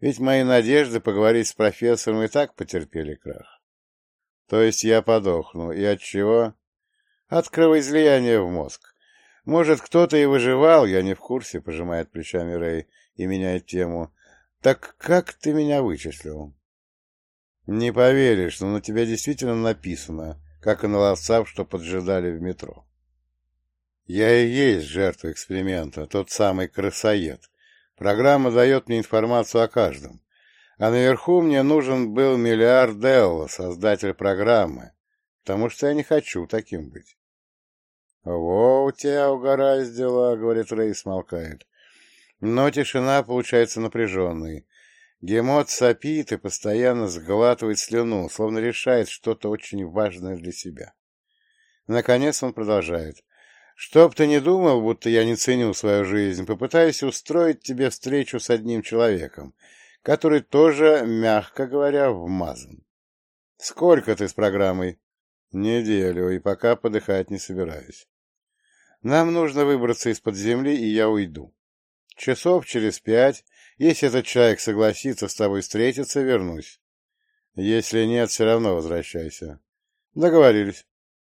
Ведь мои надежды поговорить с профессором и так потерпели крах. То есть я подохну. И от чего? От кровоизлияния в мозг. Может, кто-то и выживал, я не в курсе, пожимает плечами Рэй и меняет тему. Так как ты меня вычислил? Не поверишь, но на тебя действительно написано, как и на ловцах, что поджидали в метро. Я и есть жертва эксперимента, тот самый крысоед. Программа дает мне информацию о каждом. А наверху мне нужен был миллиард Делла, создатель программы, потому что я не хочу таким быть. — Во, у тебя угораздило, — говорит Рэй, смолкает. Но тишина получается напряженной. Гемот сопит и постоянно сглатывает слюну, словно решает что-то очень важное для себя. Наконец он продолжает. «Чтоб ты не думал, будто я не ценю свою жизнь, попытаюсь устроить тебе встречу с одним человеком, который тоже, мягко говоря, вмазан. Сколько ты с программой?» «Неделю, и пока подыхать не собираюсь. Нам нужно выбраться из-под земли, и я уйду. Часов через 5, если этот человек согласится с тобой встретиться, вернусь. Если нет, все равно возвращайся. Договорились».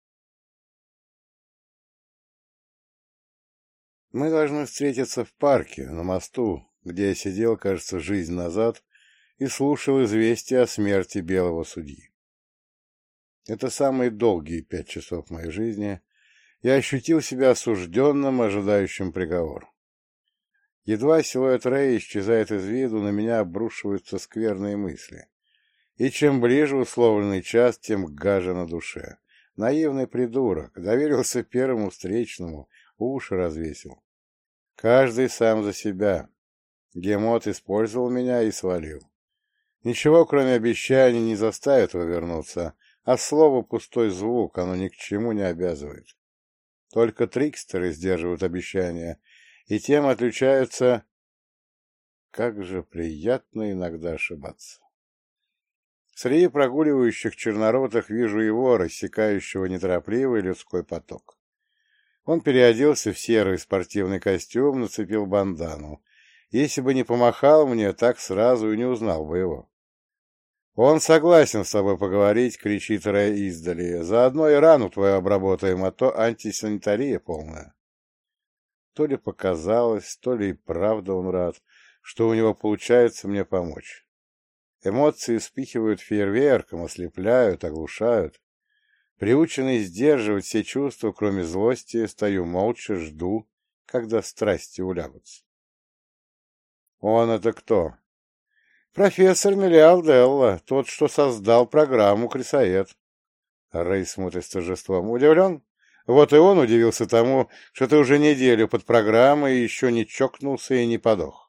Мы должны встретиться в парке, на мосту, где я сидел, кажется, жизнь назад, и слушал известия о смерти белого судьи. Это самые долгие 5 часов моей жизни. Я ощутил себя осужденным, ожидающим приговор. Едва силуэт Рэя исчезает из виду, на меня обрушиваются скверные мысли. И чем ближе условленный час, тем гаже на душе. Наивный придурок, доверился первому встречному, уши развесил. Каждый сам за себя. Гемот использовал меня и свалил. Ничего, кроме обещаний, не заставит его вернуться, а слово — пустой звук, оно ни к чему не обязывает. Только трикстеры сдерживают обещания, и тем отличаются... Как же приятно иногда ошибаться. Среди прогуливающих черноротых вижу его, рассекающего неторопливый людской поток. Он переоделся в серый спортивный костюм, нацепил бандану. Если бы не помахал мне, так сразу и не узнал бы его. «Он согласен с тобой поговорить», — кричит Рэй издали. «Заодно и рану твою обработаем, а то антисанитария полная». То ли показалось, то ли и правда он рад, что у него получается мне помочь. Эмоции вспыхивают фейерверком, ослепляют, оглушают. Приученный сдерживать все чувства, кроме злости, стою молча, жду, когда страсти улягутся. Он это кто? Профессор Мелиалделла, тот, что создал программу «Крысоед». Рэй смотрит с торжеством. Удивлен? Вот и он удивился тому, что ты уже неделю под программой и еще не чокнулся и не подох.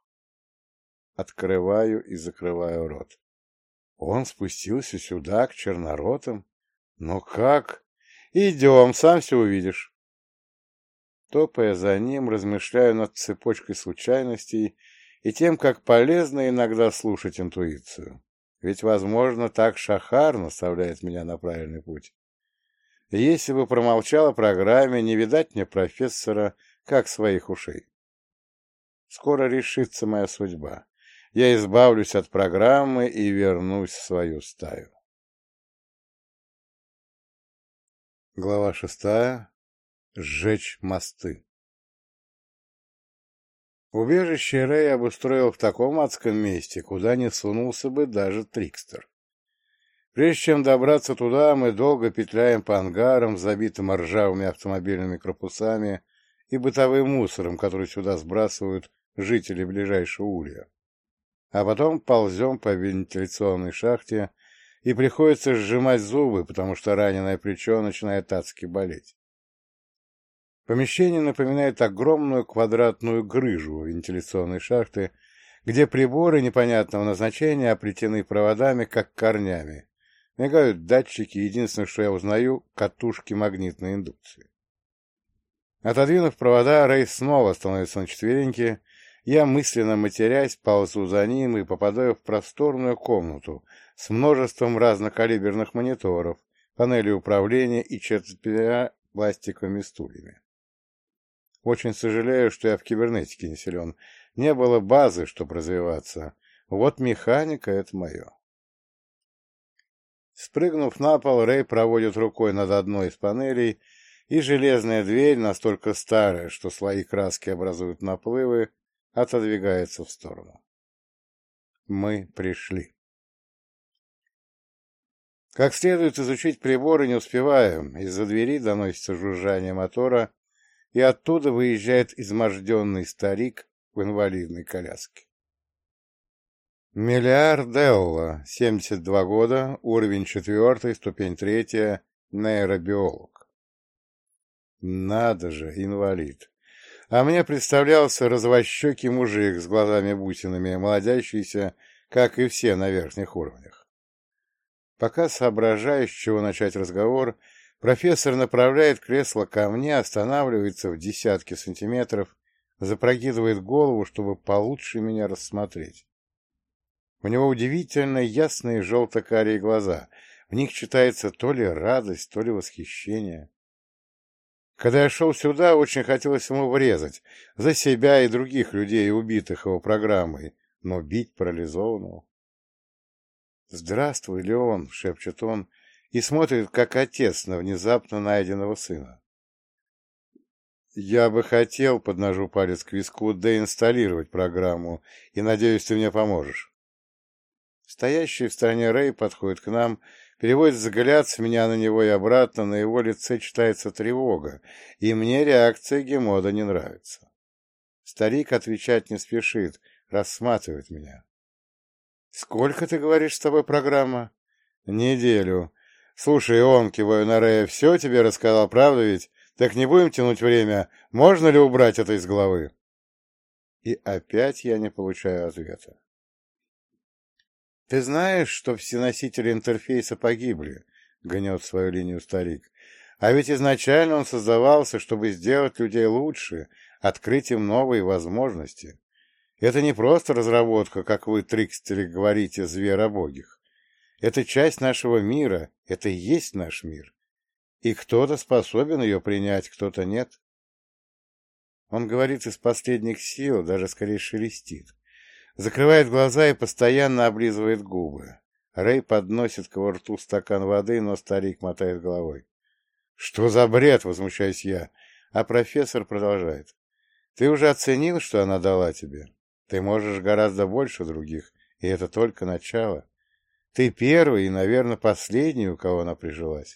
Открываю и закрываю рот. Он спустился сюда, к черноротым? Ну как? Идем, сам все увидишь. Топая за ним, размышляю над цепочкой случайностей и тем, как полезно иногда слушать интуицию. Ведь, возможно, так Шахар наставляет меня на правильный путь. И если бы промолчал о программе, не видать мне профессора, как своих ушей. Скоро решится моя судьба. Я избавлюсь от программы и вернусь в свою стаю. Глава 6. Сжечь мосты. Убежище Рэй обустроил в таком адском месте, куда не сунулся бы даже трикстер. Прежде чем добраться туда, мы долго петляем по ангарам, забитым ржавыми автомобильными корпусами и бытовым мусором, который сюда сбрасывают жители ближайшего улья. А потом ползем по вентиляционной шахте, и приходится сжимать зубы, потому что раненое плечо начинает адски болеть. Помещение напоминает огромную квадратную грыжу вентиляционной шахты, где приборы непонятного назначения оплетены проводами, как корнями. Мигают датчики, единственное, что я узнаю — катушки магнитной индукции. Отодвинув провода, Рэй снова становится на четвереньки. Я, мысленно матерясь, ползу за ним и попадаю в просторную комнату с множеством разнокалиберных мониторов, панелью управления и 4 пластиковыми стульями. Очень сожалею, что я в кибернетике не силен. Не было базы, чтобы развиваться. Вот механика — это мое. Спрыгнув на пол, Рэй проводит рукой над одной из панелей, и железная дверь, настолько старая, что слои краски образуют наплывы, отодвигается в сторону. Мы пришли. Как следует изучить приборы не успеваем, из-за двери доносится жужжание мотора, и оттуда выезжает изможденный старик в инвалидной коляске. Миллиард Делла, 72 года, уровень 4, ступень 3, нейробиолог. Надо же, инвалид. А мне представлялся развощекий мужик с глазами-бусинами, молодящийся, как и все на верхних уровнях. Пока соображаю, с чего начать разговор, профессор направляет кресло ко мне, останавливается в десятке сантиметров, запрокидывает голову, чтобы получше меня рассмотреть. У него удивительно ясные желто-карие глаза, в них читается то ли радость, то ли восхищение. Когда я шел сюда, очень хотелось ему врезать, за себя и других людей, убитых его программой, но бить парализованного. «Здравствуй, Леон!» — шепчет он и смотрит, как отец на внезапно найденного сына. «Я бы хотел, — подножу палец к виску, — деинсталлировать программу, и, надеюсь, ты мне поможешь». Стоящий в стороне Рэй подходит к нам, переводит взгляд с меня на него и обратно, на его лице читается тревога, и мне реакция Гемода не нравится. Старик отвечать не спешит, рассматривает меня. «Сколько, ты говоришь, с тобой программа?» «Неделю. Слушай, он, киваю на Рэя, все тебе рассказал, правда ведь? Так не будем тянуть время. Можно ли убрать это из головы?» И опять я не получаю ответа. «Ты знаешь, что все носители интерфейса погибли?» — гнет свою линию старик. «А ведь изначально он создавался, чтобы сделать людей лучше, открыть им новые возможности. Это не просто разработка, как вы, трикстеры, говорите, зверобогих. Это часть нашего мира, это и есть наш мир. И кто-то способен ее принять, кто-то нет». Он говорит из последних сил, даже скорее шелестит. Закрывает глаза и постоянно облизывает губы. Рэй подносит к его рту стакан воды, но старик мотает головой. «Что за бред?» — возмущаюсь я. А профессор продолжает. «Ты уже оценил, что она дала тебе? Ты можешь гораздо больше других, и это только начало. Ты первый и, наверное, последний, у кого она прижилась.